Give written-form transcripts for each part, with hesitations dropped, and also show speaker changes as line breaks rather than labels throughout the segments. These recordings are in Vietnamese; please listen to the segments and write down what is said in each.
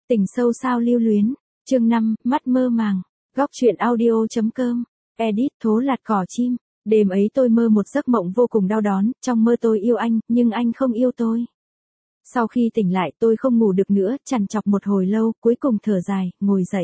Tình sâu sao lưu luyến. Chương 5, mắt mơ màng. Góc truyện audio.com. Edit Thố Lạt Cỏ Chim. Đêm ấy tôi mơ một giấc mộng vô cùng đau đớn, trong mơ tôi yêu anh, nhưng anh không yêu tôi. Sau khi tỉnh lại tôi không ngủ được nữa, trằn trọc một hồi lâu, cuối cùng thở dài, ngồi dậy.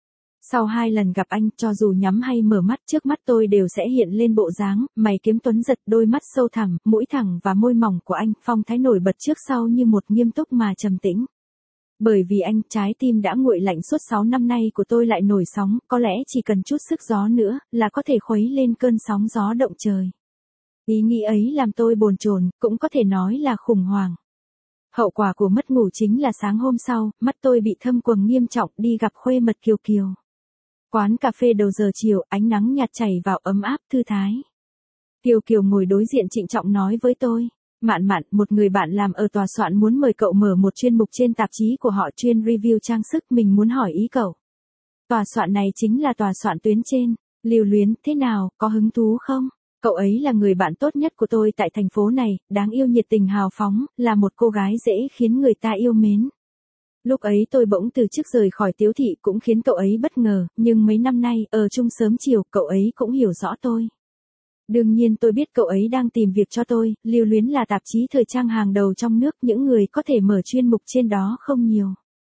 Sau 2 lần gặp anh, cho dù nhắm hay mở mắt, trước mắt tôi đều sẽ hiện lên bộ dáng, mày kiếm tuấn giật, đôi mắt sâu thẳm, mũi thẳng và môi mỏng của anh, phong thái nổi bật trước sau như một, nghiêm túc mà trầm tĩnh. Bởi vì anh, trái tim đã nguội lạnh suốt 6 năm nay của tôi lại nổi sóng, có lẽ chỉ cần chút sức gió nữa, là có thể khuấy lên cơn sóng gió động trời. Ý nghĩ ấy làm tôi bồn chồn, cũng có thể nói là khủng hoảng. Hậu quả của mất ngủ chính là sáng hôm sau, mắt tôi bị thâm quầng nghiêm trọng, đi gặp khuê mật Kiều Kiều. Quán cà phê đầu giờ chiều, ánh nắng nhạt chảy vào ấm áp thư thái. Kiều Kiều ngồi đối diện trịnh trọng nói với tôi. Mạn Mạn, một người bạn làm ở tòa soạn muốn mời cậu mở một chuyên mục trên tạp chí của họ chuyên review trang sức, mình muốn hỏi ý cậu. Tòa soạn này chính là tòa soạn tuyến trên. Lưu Luyến, thế nào, có hứng thú không? Cậu ấy là người bạn tốt nhất của tôi tại thành phố này, đáng yêu, nhiệt tình hào phóng, là một cô gái dễ khiến người ta yêu mến. Lúc ấy tôi bỗng từ chức rời khỏi Tiếu thị, cũng khiến cậu ấy bất ngờ, nhưng mấy năm nay, ở chung sớm chiều, cậu ấy cũng hiểu rõ tôi. Đương nhiên tôi biết cậu ấy đang tìm việc cho tôi, Lưu Luyến là tạp chí thời trang hàng đầu trong nước, những người có thể mở chuyên mục trên đó không nhiều.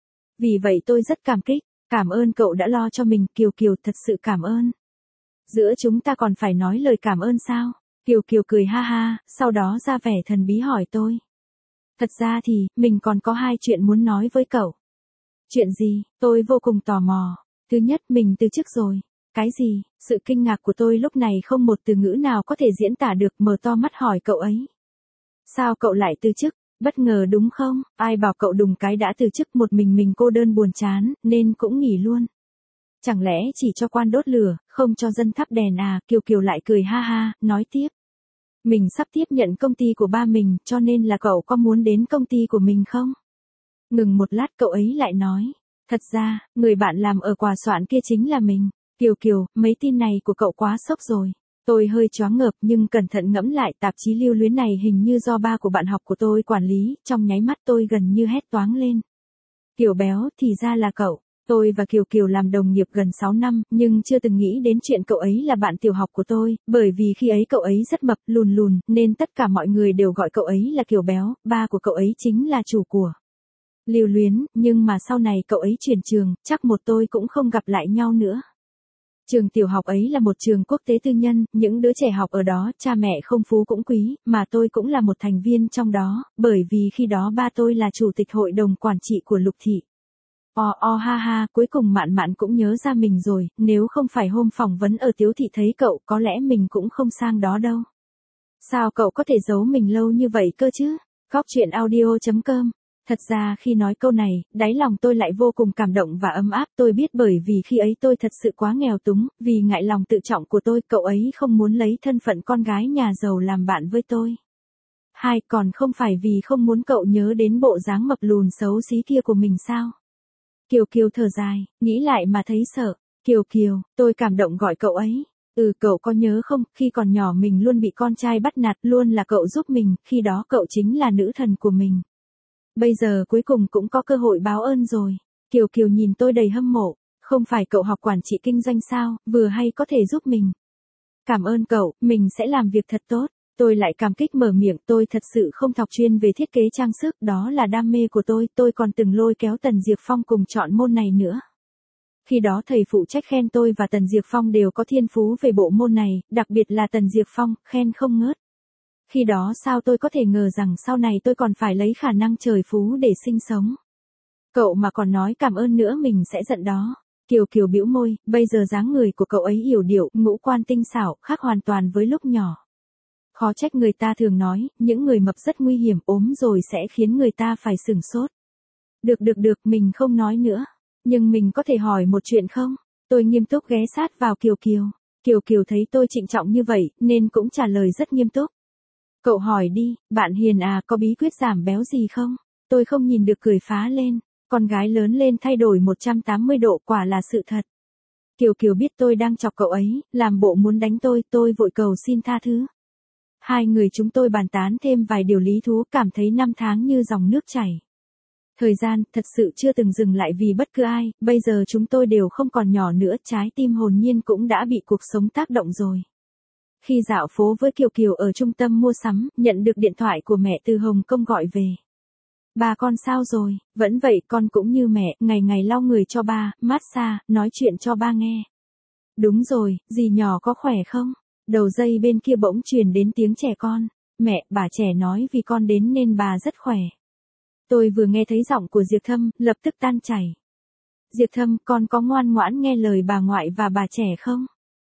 Vì vậy tôi rất cảm kích, cảm ơn cậu đã lo cho mình, Kiều Kiều, thật sự cảm ơn. Giữa chúng ta còn phải nói lời cảm ơn sao? Kiều Kiều cười ha ha, sau đó ra vẻ thần bí hỏi tôi. Thật ra thì, mình còn có 2 chuyện muốn nói với cậu. Chuyện gì? Tôi vô cùng tò mò. Thứ nhất, mình từ chức rồi. Cái gì? Sự kinh ngạc của tôi lúc này không một từ ngữ nào có thể diễn tả được, mở to mắt hỏi cậu ấy. Sao cậu lại từ chức? Bất ngờ đúng không? Ai bảo cậu đùng cái đã từ chức, một mình cô đơn buồn chán, nên cũng nghỉ luôn. Chẳng lẽ chỉ cho quan đốt lửa, không cho dân thắp đèn à? Kiều Kiều lại cười ha ha, nói tiếp. Mình sắp tiếp nhận công ty của ba mình, cho nên là cậu có muốn đến công ty của mình không? Ngừng một lát cậu ấy lại nói. Thật ra, người bạn làm ở tòa soạn kia chính là mình. Kiều Kiều, mấy tin này của cậu quá sốc rồi. Tôi hơi choáng ngợp, nhưng cẩn thận ngẫm lại, tạp chí Lưu Luyến này hình như do ba của bạn học của tôi quản lý, trong nháy mắt tôi gần như hét toáng lên. Kiều béo, thì ra là cậu. Tôi và Kiều Kiều làm đồng nghiệp gần 6 năm, nhưng chưa từng nghĩ đến chuyện cậu ấy là bạn tiểu học của tôi, bởi vì khi ấy cậu ấy rất mập, lùn lùn, nên tất cả mọi người đều gọi cậu ấy là Kiều béo, ba của cậu ấy chính là chủ của Lưu Luyến, nhưng mà sau này cậu ấy chuyển trường, chắc một tôi cũng không gặp lại nhau nữa. Trường tiểu học ấy là một trường quốc tế tư nhân, những đứa trẻ học ở đó, cha mẹ không phú cũng quý, mà tôi cũng là một thành viên trong đó, bởi vì khi đó ba tôi là chủ tịch hội đồng quản trị của Lục Thị. Ha ha, cuối cùng Mạn Mạn cũng nhớ ra mình rồi, nếu không phải hôm phỏng vấn ở Tiếu thị thấy cậu, có lẽ mình cũng không sang đó đâu. Sao cậu có thể giấu mình lâu như vậy cơ chứ? Góc truyện audio.com. Thật ra khi nói câu này, đáy lòng tôi lại vô cùng cảm động và ấm áp, tôi biết bởi vì khi ấy tôi thật sự quá nghèo túng, vì ngại lòng tự trọng của tôi, cậu ấy không muốn lấy thân phận con gái nhà giàu làm bạn với tôi. Còn không phải vì không muốn cậu nhớ đến bộ dáng mập lùn xấu xí kia của mình sao? Kiều Kiều thở dài, nghĩ lại mà thấy sợ. Kiều Kiều, tôi cảm động gọi cậu ấy. Cậu có nhớ không, khi còn nhỏ mình luôn bị con trai bắt nạt, luôn là cậu giúp mình, khi đó cậu chính là nữ thần của mình. Bây giờ cuối cùng cũng có cơ hội báo ơn rồi. Kiều Kiều nhìn tôi đầy hâm mộ. Không phải cậu học quản trị kinh doanh sao, vừa hay có thể giúp mình. Cảm ơn cậu, mình sẽ làm việc thật tốt. Tôi lại cảm kích mở miệng, tôi thật sự không học chuyên về thiết kế trang sức, đó là đam mê của tôi còn từng lôi kéo Tần Diệp Phong cùng chọn môn này nữa. Khi đó thầy phụ trách khen tôi và Tần Diệp Phong đều có thiên phú về bộ môn này, đặc biệt là Tần Diệp Phong, khen không ngớt. Khi đó sao tôi có thể ngờ rằng sau này tôi còn phải lấy khả năng trời phú để sinh sống. Cậu mà còn nói cảm ơn nữa mình sẽ giận đó. Kiều Kiều bĩu môi, bây giờ dáng người của cậu ấy yểu điệu, ngũ quan tinh xảo, khác hoàn toàn với lúc nhỏ. Khó trách người ta thường nói, những người mập rất nguy hiểm, ốm rồi sẽ khiến người ta phải sửng sốt. Được, mình không nói nữa. Nhưng mình có thể hỏi một chuyện không? Tôi nghiêm túc ghé sát vào Kiều Kiều. Kiều Kiều thấy tôi trịnh trọng như vậy, nên cũng trả lời rất nghiêm túc. Cậu hỏi đi, bạn Hiền à, có bí quyết giảm béo gì không? Tôi không nhìn được cười phá lên. Con gái lớn lên thay đổi 180 độ, quả là sự thật. Kiều Kiều biết tôi đang chọc cậu ấy, làm bộ muốn đánh tôi vội cầu xin tha thứ. Hai người chúng tôi bàn tán thêm vài điều lý thú, cảm thấy năm tháng như dòng nước chảy. Thời gian thật sự chưa từng dừng lại vì bất cứ ai, bây giờ chúng tôi đều không còn nhỏ nữa, trái tim hồn nhiên cũng đã bị cuộc sống tác động rồi. Khi dạo phố với Kiều Kiều ở trung tâm mua sắm, nhận được điện thoại của mẹ từ Hồng Kông gọi về. Bà con sao rồi, vẫn vậy, con cũng như mẹ, ngày ngày lau người cho ba, massage, nói chuyện cho ba nghe. Đúng rồi, dì nhỏ có khỏe không? Đầu dây bên kia bỗng truyền đến tiếng trẻ con. Mẹ, bà trẻ nói vì con đến nên bà rất khỏe. Tôi vừa nghe thấy giọng của Diệp Thâm, lập tức tan chảy. Diệp Thâm, con có ngoan ngoãn nghe lời bà ngoại và bà trẻ không?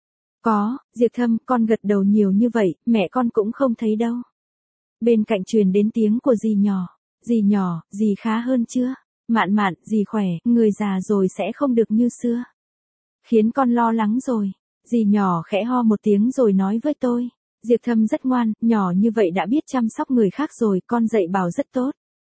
Có, Diệp Thâm, con gật đầu nhiều như vậy, mẹ con cũng không thấy đâu. Bên cạnh truyền đến tiếng của dì nhỏ. Dì nhỏ, dì khá hơn chưa? Mạn mạn, dì khỏe, người già rồi sẽ không được như xưa. Khiến con lo lắng rồi. Dì nhỏ khẽ ho một tiếng rồi nói với tôi. Diệp Thâm rất ngoan, nhỏ như vậy đã biết chăm sóc người khác rồi, con dạy bảo rất tốt.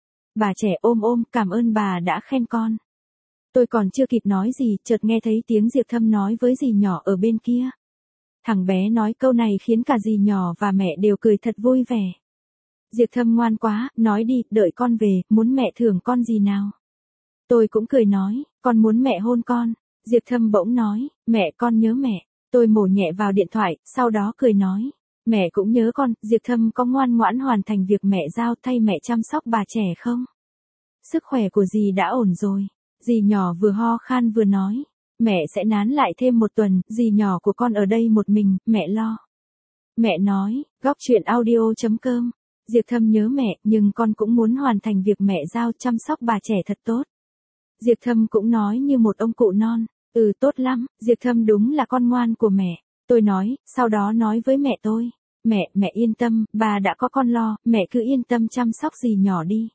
Bà trẻ ôm ôm, cảm ơn bà đã khen con. Tôi còn chưa kịp nói gì, chợt nghe thấy tiếng Diệp Thâm nói với dì nhỏ ở bên kia. Thằng bé nói câu này khiến cả dì nhỏ và mẹ đều cười thật vui vẻ. Diệp Thâm ngoan quá, nói đi, đợi con về, muốn mẹ thưởng con gì nào? Tôi cũng cười nói, con muốn mẹ hôn con. Diệp Thâm bỗng nói, mẹ con nhớ mẹ. Tôi mổ nhẹ vào điện thoại, sau đó cười nói, mẹ cũng nhớ con. Diệp Thâm có ngoan ngoãn hoàn thành việc mẹ giao thay mẹ chăm sóc bà trẻ không? Sức khỏe của dì đã ổn rồi. Dì nhỏ vừa ho khan vừa nói, mẹ sẽ nán lại thêm một tuần, dì nhỏ của con ở đây một mình, mẹ lo. Mẹ nói, góc chuyện audio.com. Diệp Thâm nhớ mẹ, nhưng con cũng muốn hoàn thành việc mẹ giao chăm sóc bà trẻ thật tốt. Diệp Thâm cũng nói như một ông cụ non, tốt lắm, Diệp Thâm đúng là con ngoan của mẹ. Tôi nói, sau đó nói với mẹ tôi, mẹ yên tâm, bà đã có con lo, mẹ cứ yên tâm chăm sóc dì nhỏ đi.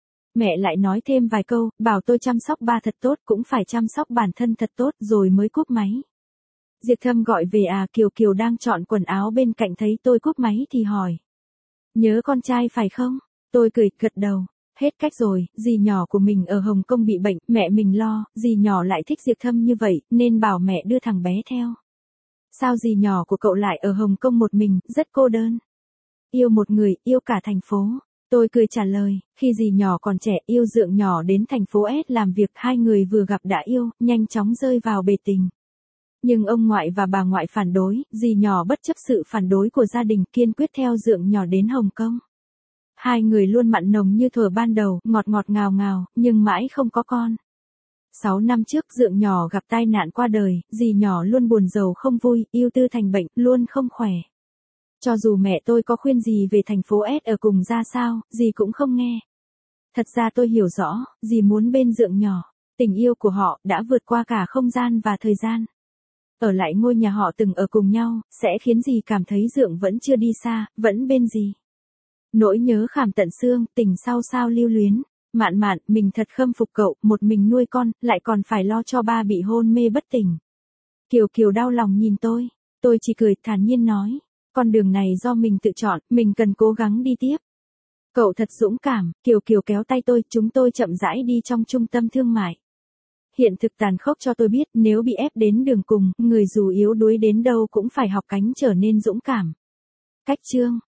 Mẹ lại nói thêm vài câu, bảo tôi chăm sóc ba thật tốt, cũng phải chăm sóc bản thân thật tốt, rồi mới cúp máy. Diệp Thâm gọi về Kiều Kiều đang chọn quần áo bên cạnh thấy tôi cúp máy thì hỏi. Nhớ con trai phải không? Tôi cười, gật đầu. Hết cách rồi, dì nhỏ của mình ở Hồng Kông bị bệnh, mẹ mình lo, dì nhỏ lại thích Diệp Thâm như vậy, nên bảo mẹ đưa thằng bé theo. Sao dì nhỏ của cậu lại ở Hồng Kông một mình, rất cô đơn? Yêu một người, yêu cả thành phố. Tôi cười trả lời, khi dì nhỏ còn trẻ yêu dượng nhỏ đến thành phố S làm việc, hai người vừa gặp đã yêu, nhanh chóng rơi vào bể tình. Nhưng ông ngoại và bà ngoại phản đối, dì nhỏ bất chấp sự phản đối của gia đình kiên quyết theo dượng nhỏ đến Hồng Kông. Hai người luôn mặn nồng như thuở ban đầu, ngọt ngọt ngào ngào, nhưng mãi không có con. 6 năm trước dượng nhỏ gặp tai nạn qua đời, dì nhỏ luôn buồn rầu không vui, yêu tư thành bệnh, luôn không khỏe. Cho dù mẹ tôi có khuyên dì về thành phố S ở cùng ra sao, dì cũng không nghe. Thật ra tôi hiểu rõ, dì muốn bên dượng nhỏ. Tình yêu của họ đã vượt qua cả không gian và thời gian. Ở lại ngôi nhà họ từng ở cùng nhau, sẽ khiến dì cảm thấy dượng vẫn chưa đi xa, vẫn bên dì. Nỗi nhớ khảm tận xương, tình sau sao lưu luyến. Mạn mạn, mình thật khâm phục cậu, một mình nuôi con, lại còn phải lo cho ba bị hôn mê bất tỉnh. Kiều Kiều đau lòng nhìn tôi chỉ cười thản nhiên nói. Con đường này do mình tự chọn, mình cần cố gắng đi tiếp. Cậu thật dũng cảm, Kiều Kiều kéo tay tôi, chúng tôi chậm rãi đi trong trung tâm thương mại. Hiện thực tàn khốc cho tôi biết, nếu bị ép đến đường cùng, người dù yếu đuối đến đâu cũng phải học cánh trở nên dũng cảm. Cách chương